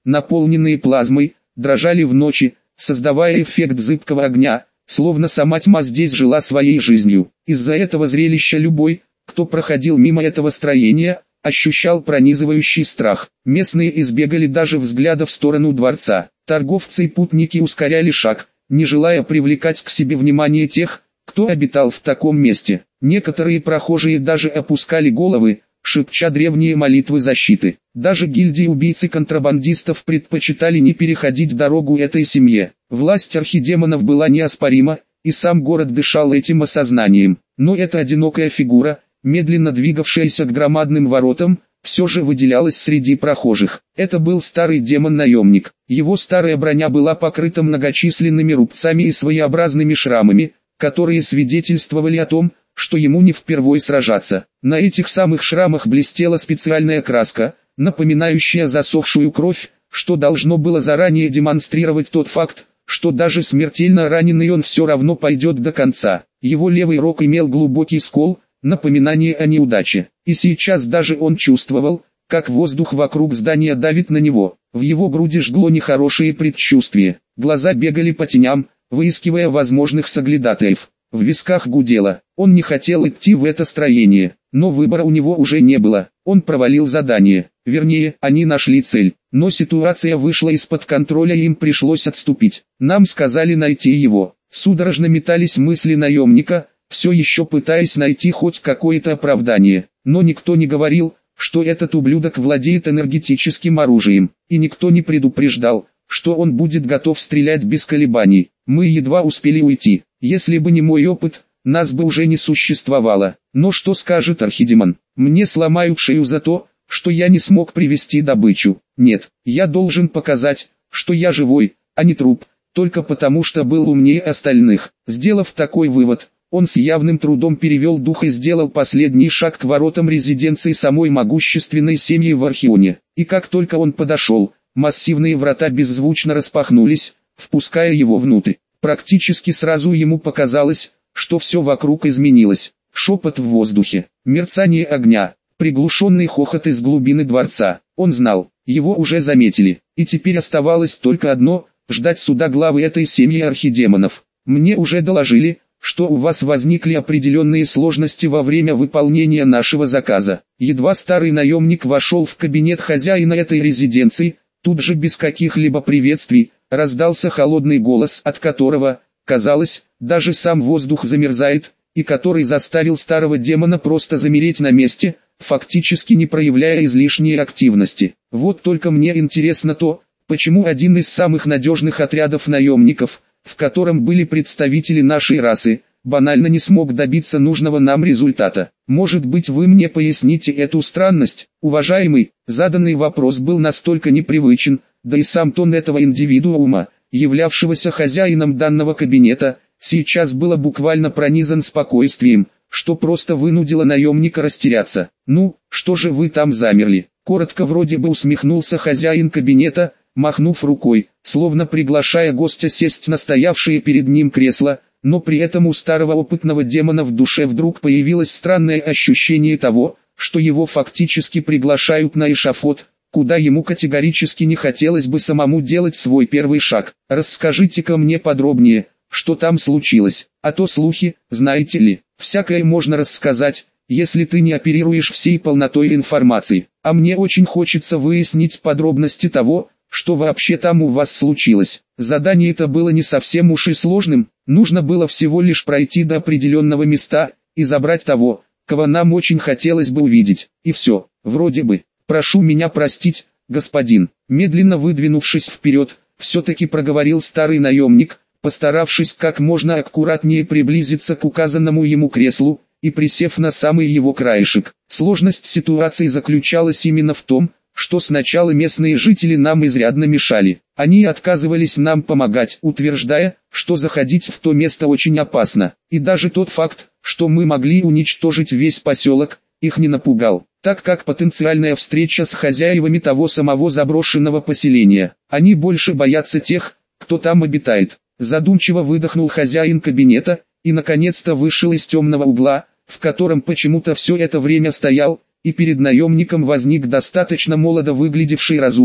наполненные плазмой, дрожали в ночи, создавая эффект зыбкого огня, словно сама тьма здесь жила своей жизнью. Из-за этого зрелища любой, кто проходил мимо этого строения, ощущал пронизывающий страх. Местные избегали даже взгляда в сторону дворца. Торговцы и путники ускоряли шаг, не желая привлекать к себе внимание тех, кто обитал в таком месте. Некоторые прохожие даже опускали головы, шепча древние молитвы защиты. Даже гильдии убийц и контрабандистов предпочитали не переходить дорогу этой семье. Власть архидемонов была неоспорима, и сам город дышал этим осознанием. Но эта одинокая фигура, медленно двигавшаяся к громадным воротам, все же выделялась среди прохожих. Это был старый демон-наемник. Его старая броня была покрыта многочисленными рубцами и своеобразными шрамами, которые свидетельствовали о том, что ему не впервой сражаться. На этих самых шрамах блестела специальная краска, напоминающая засохшую кровь, что должно было заранее демонстрировать тот факт, что даже смертельно раненый он все равно пойдет до конца. Его левый рог имел глубокий скол, напоминание о неудаче, и сейчас даже он чувствовал, как воздух вокруг здания давит на него. В его груди жгло нехорошее предчувствие, глаза бегали по теням, выискивая возможных соглядатаев. В висках гудело, он не хотел идти в это строение, но выбора у него уже не было, он провалил задание, вернее, они нашли цель, но ситуация вышла из-под контроля и им пришлось отступить. Нам сказали найти его, судорожно метались мысли наемника, все еще пытаясь найти хоть какое-то оправдание, но никто не говорил, что этот ублюдок владеет энергетическим оружием, и никто не предупреждал, что он будет готов стрелять без колебаний. Мы едва успели уйти. Если бы не мой опыт, нас бы уже не существовало. Но что скажет архидемон? Мне сломают шею за то, что я не смог привести добычу. Нет, я должен показать, что я живой, а не труп, только потому что был умнее остальных. Сделав такой вывод, он с явным трудом перевел дух и сделал последний шаг к воротам резиденции самой могущественной семьи в Архионе. И как только он подошел, массивные врата беззвучно распахнулись, впуская его внутрь. Практически сразу ему показалось, что все вокруг изменилось. Шепот в воздухе, мерцание огня, приглушенный хохот из глубины дворца. Он знал, его уже заметили, и теперь оставалось только одно – ждать суда главы этой семьи архидемонов. Мне уже доложили, что у вас возникли определенные сложности во время выполнения нашего заказа. Едва старый наемник вошел в кабинет хозяина этой резиденции, тут же без каких-либо приветствий, раздался холодный голос, от которого, казалось, даже сам воздух замерзает, и который заставил старого демона просто замереть на месте, фактически не проявляя излишней активности. Вот только мне интересно то, почему один из самых надежных отрядов наемников, в котором были представители нашей расы, банально не смог добиться нужного нам результата. Может быть, вы мне поясните эту странность, уважаемый? Заданный вопрос был настолько непривычен, да и сам тон этого индивидуума, являвшегося хозяином данного кабинета, сейчас было буквально пронизан спокойствием, что просто вынудило наемника растеряться. «Ну, что же вы там замерли?» Коротко вроде бы усмехнулся хозяин кабинета, махнув рукой, словно приглашая гостя сесть на стоявшее перед ним кресло, но при этом у старого опытного демона в душе вдруг появилось странное ощущение того, что его фактически приглашают на эшафот, куда ему категорически не хотелось бы самому делать свой первый шаг. Расскажите-ка мне подробнее, что там случилось, а то слухи, знаете ли, всякое можно рассказать, если ты не оперируешь всей полнотой информации. А мне очень хочется выяснить подробности того, что вообще там у вас случилось. Задание это было не совсем уж и сложным, нужно было всего лишь пройти до определенного места и забрать того, кого нам очень хотелось бы увидеть. И все, вроде бы. «Прошу меня простить, господин», медленно выдвинувшись вперед, все-таки проговорил старый наемник, постаравшись как можно аккуратнее приблизиться к указанному ему креслу, и присев на самый его краешек. Сложность ситуации заключалась именно в том, что сначала местные жители нам изрядно мешали. Они отказывались нам помогать, утверждая, что заходить в то место очень опасно. И даже тот факт, что мы могли уничтожить весь поселок, их не напугал, так как потенциальная встреча с хозяевами того самого заброшенного поселения. Они больше боятся тех, кто там обитает. Задумчиво выдохнул хозяин кабинета, и наконец-то вышел из темного угла, в котором почему-то все это время стоял, и перед наемником возник достаточно молодо выглядевший разумный,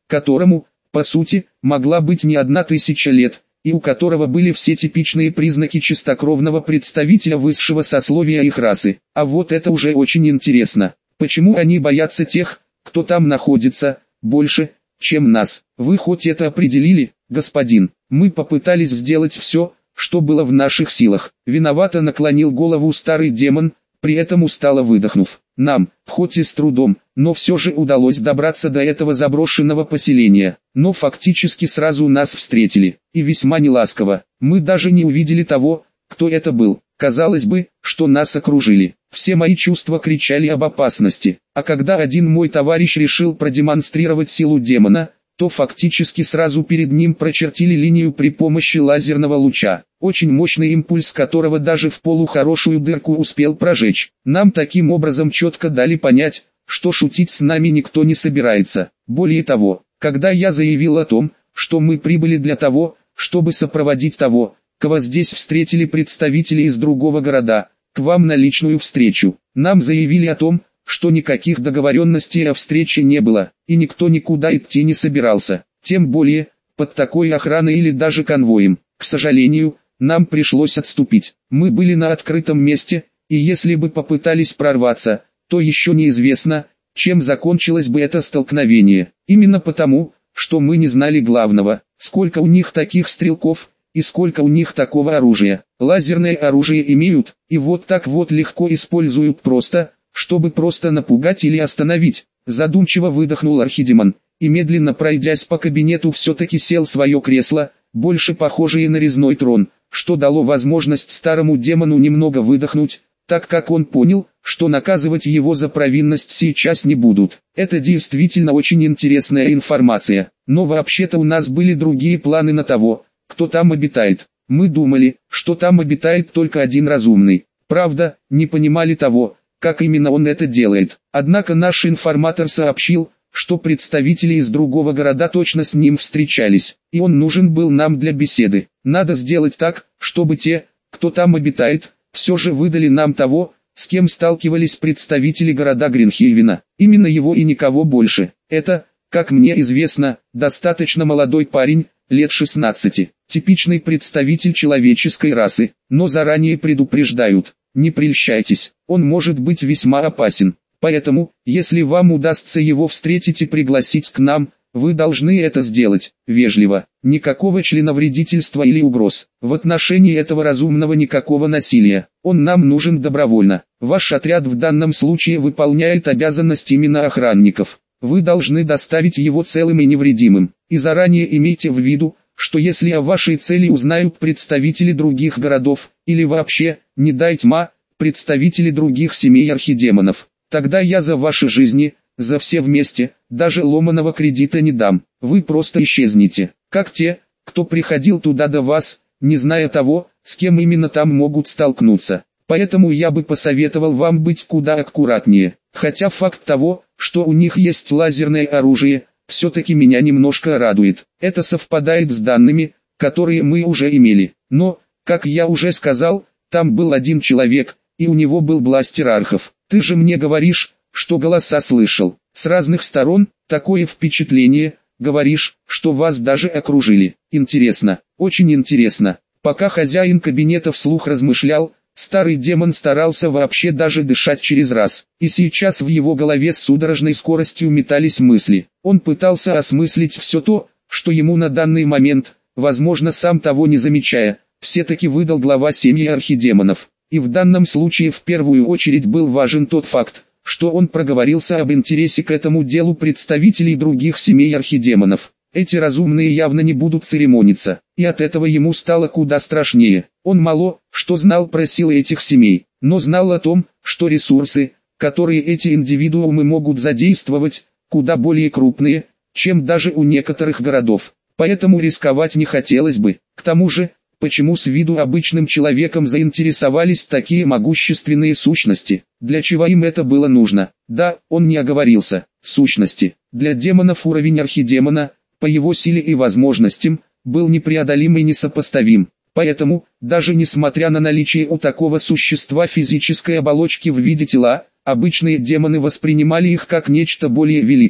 которому, по сути, могла быть не одна тысяча лет, и у которого были все типичные признаки чистокровного представителя высшего сословия их расы. А вот это уже очень интересно. Почему они боятся тех, кто там находится, больше, чем нас? Вы хоть это определили, господин? Мы попытались сделать все, что было в наших силах. Виновато наклонил голову старый демон, при этом устало выдохнув. Нам, хоть и с трудом, но все же удалось добраться до этого заброшенного поселения. Но фактически сразу нас встретили, и весьма неласково. Мы даже не увидели того, кто это был. Казалось бы, что нас окружили. Все мои чувства кричали об опасности. А когда один мой товарищ решил продемонстрировать силу демона, то фактически сразу перед ним прочертили линию при помощи лазерного луча. Очень мощный импульс, которого даже в полухорошую дырку успел прожечь. Нам таким образом четко дали понять, что шутить с нами никто не собирается. Более того, когда я заявил о том, что мы прибыли для того, чтобы сопроводить того, кого здесь встретили представители из другого города, к вам на личную встречу, нам заявили о том, что никаких договоренностей о встрече не было, и никто никуда идти не собирался, тем более, под такой охраной или даже конвоем. К сожалению, нам пришлось отступить. Мы были на открытом месте, и если бы попытались прорваться, то еще неизвестно, чем закончилось бы это столкновение. Именно потому, что мы не знали главного, сколько у них таких стрелков, и сколько у них такого оружия. Лазерное оружие имеют, и вот так вот легко используют просто, чтобы просто напугать или остановить. Задумчиво выдохнул архидемон, и медленно пройдясь по кабинету все-таки сел в свое кресло, больше похожее на резной трон, что дало возможность старому демону немного выдохнуть, так как он понял, что наказывать его за провинность сейчас не будут. Это действительно очень интересная информация, но вообще-то у нас были другие планы на того, кто там обитает. Мы думали, что там обитает только один разумный. Правда, не понимали того, как именно он это делает. Однако наш информатор сообщил, что представители из другого города точно с ним встречались, и он нужен был нам для беседы. Надо сделать так, чтобы те, кто там обитает, все же выдали нам того, с кем сталкивались представители города Гринхейвена. Именно его и никого больше. Это, как мне известно, достаточно молодой парень, лет шестнадцати, типичный представитель человеческой расы, но заранее предупреждают, не прельщайтесь, он может быть весьма опасен. Поэтому, если вам удастся его встретить и пригласить к нам, вы должны это сделать, вежливо, никакого членовредительства или угроз. В отношении этого разумного никакого насилия, он нам нужен добровольно. Ваш отряд в данном случае выполняет обязанность именно охранников. Вы должны доставить его целым и невредимым. И заранее имейте в виду, что если о вашей цели узнают представители других городов, или вообще, не дай тьма, представители других семей архидемонов, тогда я за ваши жизни, за все вместе, даже ломаного кредита не дам. Вы просто исчезнете, как те, кто приходил туда до вас, не зная того, с кем именно там могут столкнуться. Поэтому я бы посоветовал вам быть куда аккуратнее. Хотя факт того, что у них есть лазерное оружие, все-таки меня немножко радует. Это совпадает с данными, которые мы уже имели. Но, как я уже сказал, там был один человек, и у него был бластер архов. Ты же мне говоришь, что голоса слышал. С разных сторон, такое впечатление, говоришь, что вас даже окружили. Интересно, очень интересно. Пока хозяин кабинета вслух размышлял, старый демон старался вообще даже дышать через раз. И сейчас в его голове с судорожной скоростью метались мысли. Он пытался осмыслить все то, что ему на данный момент, возможно сам того не замечая, все-таки выдал глава семьи архидемонов. И в данном случае в первую очередь был важен тот факт, что он проговорился об интересе к этому делу представителей других семей архидемонов. Эти разумные явно не будут церемониться, и от этого ему стало куда страшнее. Он мало что знал про силы этих семей, но знал о том, что ресурсы, которые эти индивидуумы могут задействовать, куда более крупные, чем даже у некоторых городов. Поэтому рисковать не хотелось бы. К тому же, почему с виду обычным человеком заинтересовались такие могущественные сущности? Для чего им это было нужно? Да, он не оговорился. Сущности. Для демонов уровень архидемона, по его силе и возможностям, был непреодолим и несопоставим. Поэтому, даже несмотря на наличие у такого существа физической оболочки в виде тела, обычные демоны воспринимали их как нечто более великое.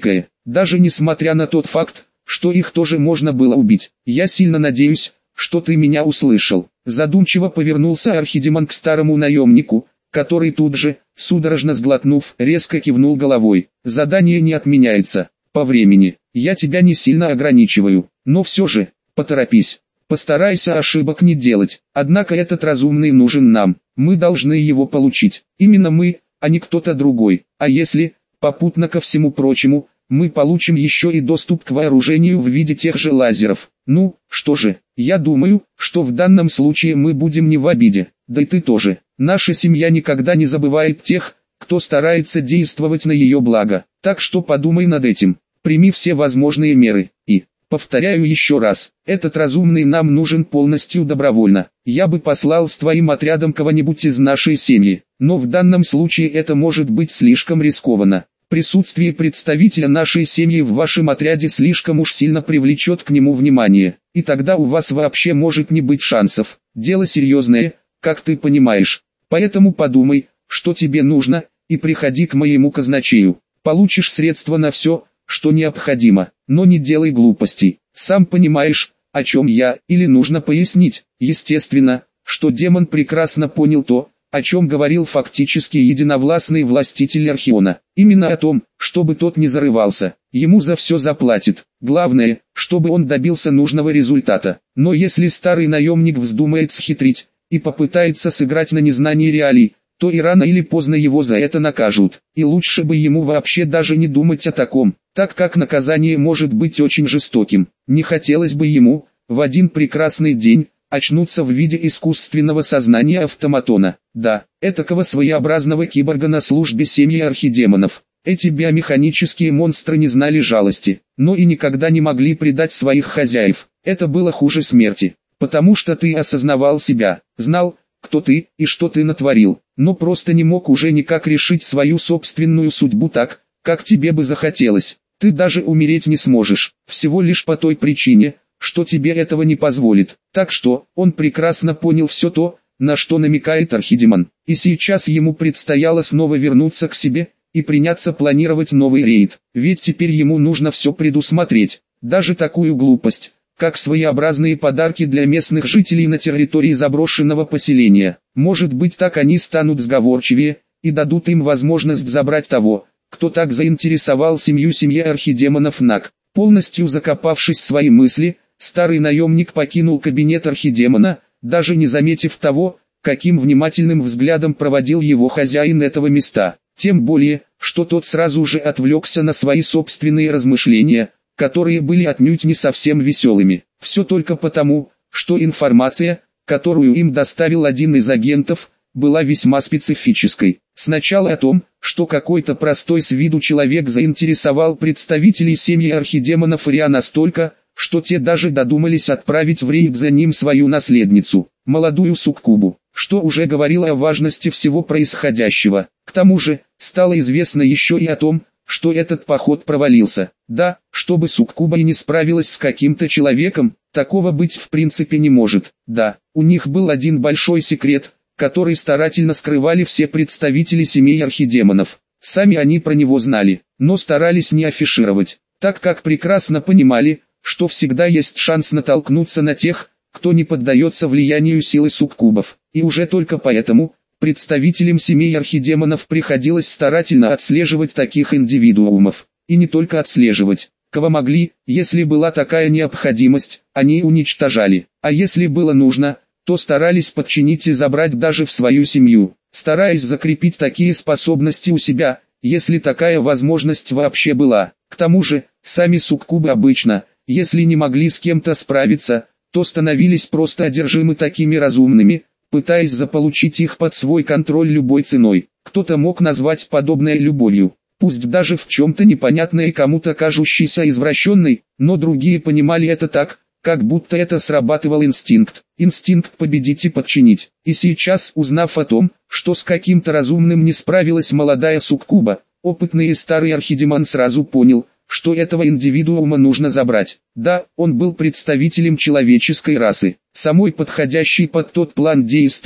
даже несмотря на тот факт, что их тоже можно было убить. Я сильно надеюсь, что ты меня услышал. Задумчиво повернулся Архидемон к старому наемнику, который тут же, судорожно сглотнув, резко кивнул головой. Задание не отменяется. По времени, я тебя не сильно ограничиваю, но все же, поторопись. Постарайся ошибок не делать. Однако этот разумный нужен нам. Мы должны его получить. Именно мы, а не кто-то другой. А если, попутно ко всему прочему, мы получим еще и доступ к вооружению в виде тех же лазеров. Ну, что же, я думаю, что в данном случае мы будем не в обиде. Да и ты тоже. Наша семья никогда не забывает тех, кто старается действовать на ее благо. Так что подумай над этим. Прими все возможные меры. И, повторяю еще раз, этот разумный нам нужен полностью добровольно. Я бы послал с твоим отрядом кого-нибудь из нашей семьи, но в данном случае это может быть слишком рискованно. Присутствие представителя нашей семьи в вашем отряде слишком уж сильно привлечет к нему внимание, и тогда у вас вообще может не быть шансов. Дело серьезное, как ты понимаешь. Поэтому подумай, что тебе нужно, и приходи к моему казначею. Получишь средства на все, что необходимо, но не делай глупостей. Сам понимаешь, о чем я, или нужно пояснить. Естественно, что демон прекрасно понял то, о чем говорил фактически единовластный властитель Архиона. Именно о том, чтобы тот не зарывался, ему за все заплатит. Главное, чтобы он добился нужного результата. Но если старый наемник вздумает схитрить, и попытается сыграть на незнании реалий, то и рано или поздно его за это накажут. И лучше бы ему вообще даже не думать о таком, так как наказание может быть очень жестоким. Не хотелось бы ему, в один прекрасный день, очнуться в виде искусственного сознания автоматона. Да, этакого своеобразного киборга на службе семьи архидемонов. Эти биомеханические монстры не знали жалости, но и никогда не могли предать своих хозяев. Это было хуже смерти, потому что ты осознавал себя, знал, кто ты и что ты натворил, но просто не мог уже никак решить свою собственную судьбу так, как тебе бы захотелось. Ты даже умереть не сможешь, всего лишь по той причине, что тебе этого не позволит. Так что, он прекрасно понял все то, на что намекает Архидемон, и сейчас ему предстояло снова вернуться к себе, и приняться планировать новый рейд, ведь теперь ему нужно все предусмотреть, даже такую глупость, как своеобразные подарки для местных жителей на территории заброшенного поселения. Может быть, так они станут сговорчивее, и дадут им возможность забрать того, кто так заинтересовал семью семьи архидемонов Наг. Полностью закопавшись в свои мысли, старый наемник покинул кабинет архидемона, даже не заметив того, каким внимательным взглядом проводил его хозяин этого места. Тем более, что тот сразу же отвлекся на свои собственные размышления, которые были отнюдь не совсем веселыми. Все только потому, что информация, которую им доставил один из агентов, была весьма специфической. Сначала о том, что какой-то простой с виду человек заинтересовал представителей семьи архидемонов Ириа настолько, что те даже додумались отправить в рейд за ним свою наследницу, молодую суккубу, что уже говорило о важности всего происходящего. К тому же, стало известно еще и о том, что этот поход провалился. Да, чтобы суккуба и не справилась с каким-то человеком, такого быть в принципе не может. Да, у них был один большой секрет, который старательно скрывали все представители семей архидемонов. Сами они про него знали, но старались не афишировать, так как прекрасно понимали, что всегда есть шанс натолкнуться на тех, кто не поддается влиянию силы суккубов. И уже только поэтому, представителям семей архидемонов приходилось старательно отслеживать таких индивидуумов. И не только отслеживать. Кого могли, если была такая необходимость, они уничтожали. А если было нужно, то старались подчинить и забрать даже в свою семью, стараясь закрепить такие способности у себя, если такая возможность вообще была. К тому же, сами суккубы обычно, если не могли с кем-то справиться, то становились просто одержимы такими разумными, пытаясь заполучить их под свой контроль любой ценой. Кто-то мог назвать подобное любовью, пусть даже в чем-то непонятной и кому-то кажущейся извращенной, но другие понимали это так, как будто это срабатывал инстинкт, инстинкт победить и подчинить. И сейчас, узнав о том, что с каким-то разумным не справилась молодая суккуба, опытный и старый архидемон сразу понял, что этого индивидуума нужно забрать. Да, он был представителем человеческой расы, самой подходящей под тот план действий,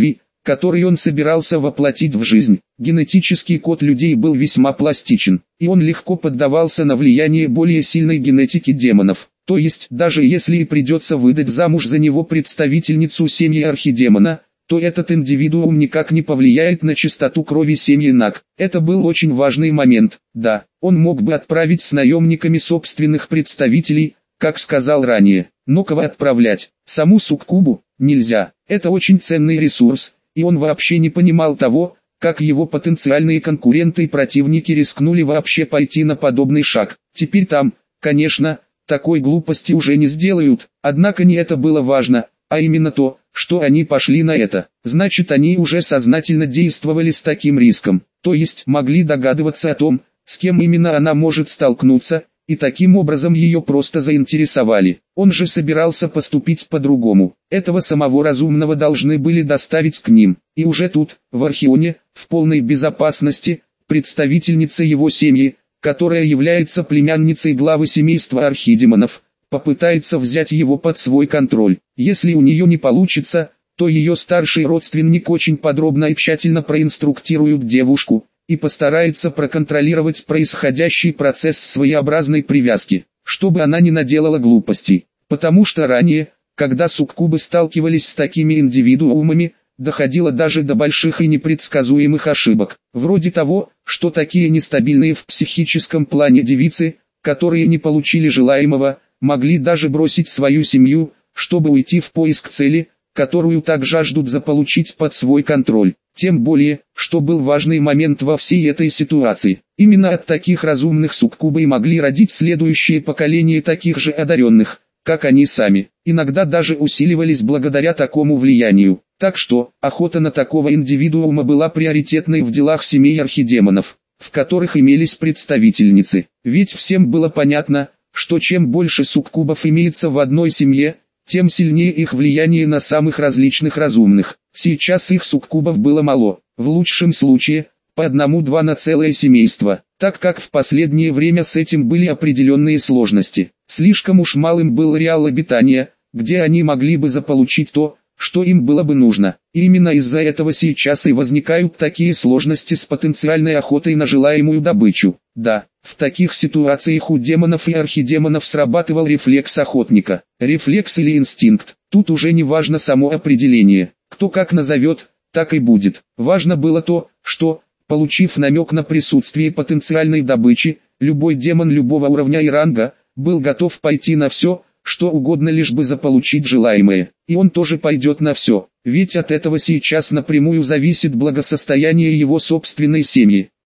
который он собирался воплотить в жизнь. Генетический код людей был весьма пластичен, и он легко поддавался на влияние более сильной генетики демонов. То есть, даже если и придется выдать замуж за него представительницу семьи архидемона, то этот индивидуум никак не повлияет на чистоту крови семьи Наг. Это был очень важный момент. Да, он мог бы отправить с наемниками собственных представителей, как сказал ранее, но кого отправлять? Саму суккубу? Нельзя. Это очень ценный ресурс, и он вообще не понимал того, как его потенциальные конкуренты и противники рискнули вообще пойти на подобный шаг. Теперь там, конечно, такой глупости уже не сделают, однако не это было важно, а именно то, что они пошли на это. Значит, они уже сознательно действовали с таким риском, то есть могли догадываться о том, с кем именно она может столкнуться, и таким образом ее просто заинтересовали. Он же собирался поступить по-другому. Этого самого разумного должны были доставить к ним. И уже тут, в Архионе, в полной безопасности, представительница его семьи, которая является племянницей главы семейства архидемонов, попытается взять его под свой контроль. Если у нее не получится, то ее старший родственник очень подробно и тщательно проинструктирует девушку и постарается проконтролировать происходящий процесс своеобразной привязки, чтобы она не наделала глупостей. Потому что ранее, когда суккубы сталкивались с такими индивидуумами, доходило даже до больших и непредсказуемых ошибок, вроде того, что такие нестабильные в психическом плане девицы, которые не получили желаемого, могли даже бросить свою семью, чтобы уйти в поиск цели, которую так жаждут заполучить под свой контроль. Тем более, что был важный момент во всей этой ситуации. Именно от таких разумных суккубы и могли родить следующее поколение таких же одаренных, как они сами. Иногда даже усиливались благодаря такому влиянию. Так что, охота на такого индивидуума была приоритетной в делах семей архидемонов, в которых имелись представительницы. Ведь всем было понятно, что чем больше суккубов имеется в одной семье, тем сильнее их влияние на самых различных разумных. Сейчас их суккубов было мало, в лучшем случае, по одному-два на целое семейство, так как в последнее время с этим были определенные сложности. Слишком уж малым был реал обитания, где они могли бы заполучить то, что им было бы нужно. И именно из-за этого сейчас и возникают такие сложности с потенциальной охотой на желаемую добычу. Да, в таких ситуациях у демонов и архидемонов срабатывал рефлекс охотника. Рефлекс или инстинкт, тут уже не важно само определение. Кто как назовет, так и будет. Важно было то, что, получив намек на присутствие потенциальной добычи, любой демон любого уровня и ранга, был готов пойти на все, что угодно, лишь бы заполучить желаемое. И он тоже пойдет на все, ведь от этого сейчас напрямую зависит благосостояние его собственной семьи.